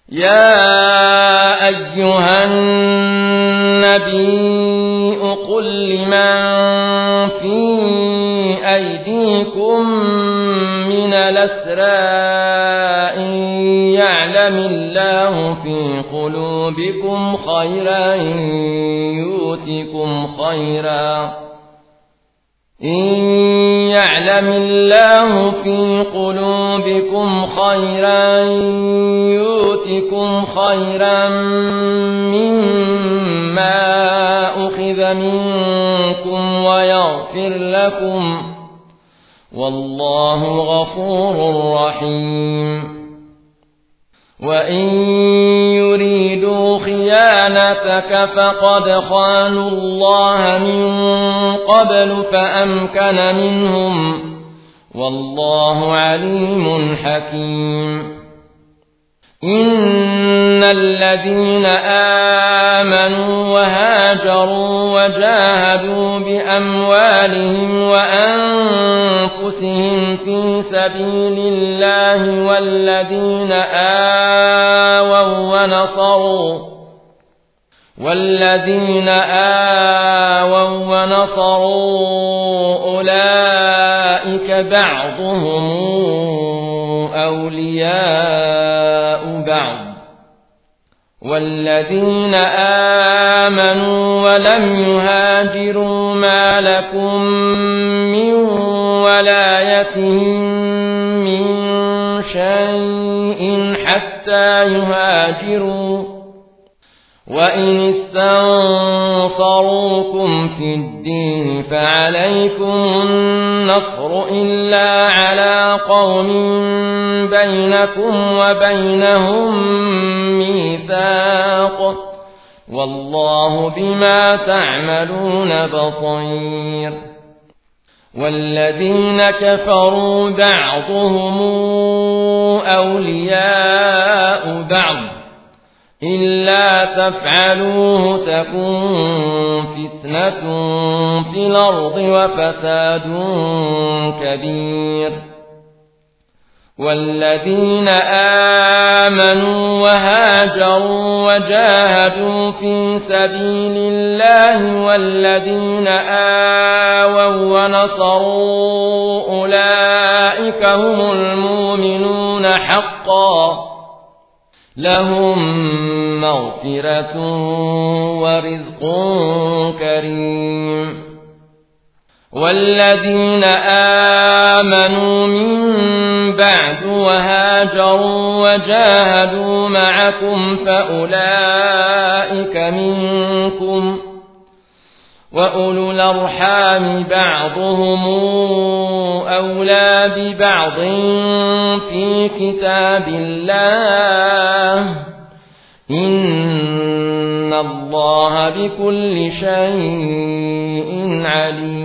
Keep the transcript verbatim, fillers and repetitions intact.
يا أيها النبي قل لمن في أيديكم من الأسرى إن يعلم الله في قلوبكم خيرا يؤتكم خيرا إن يعلم الله في قلوبكم خيرا يؤتكم خيرا مما أخذ منكم ويغفر لكم والله غفور رحيم وإن يريدوا خيانتك فقد خانوا الله من قبل فأمكن منهم والله عليم حكيم إن الذين آمنوا وهاجروا وجاهدوا بأموالهم وأنفسهم في سبيل الله والذين آووا ونصروا والذين آووا ونصروا أولئك بعضهم أولياء بعض والذين آمنوا ولم يهاجروا ما لكم من ولايتهم من شيء حتى يهاجروا وإن استنصروكم في الدين فعليكم النصر إلا على قوم بينكم وبينهم ميثاق والله بما تعملون بصير والذين كفروا بعضهم أولياء بعض إلا تفعلوه تكن فتنة في الأرض وفساد كبير والذين آمنوا وهاجروا وجاهدوا في سبيل الله والذين آووا ونصروا أولئك هم المؤمنون حقا لهم مغفرة ورزق كريم والذين آمنوا من بعد وهاجروا وجاهدوا معكم فأولئك منكم وأولو الأرحام بعضهم أولى ببعض في كتاب الله إن الله بكل شيء عليم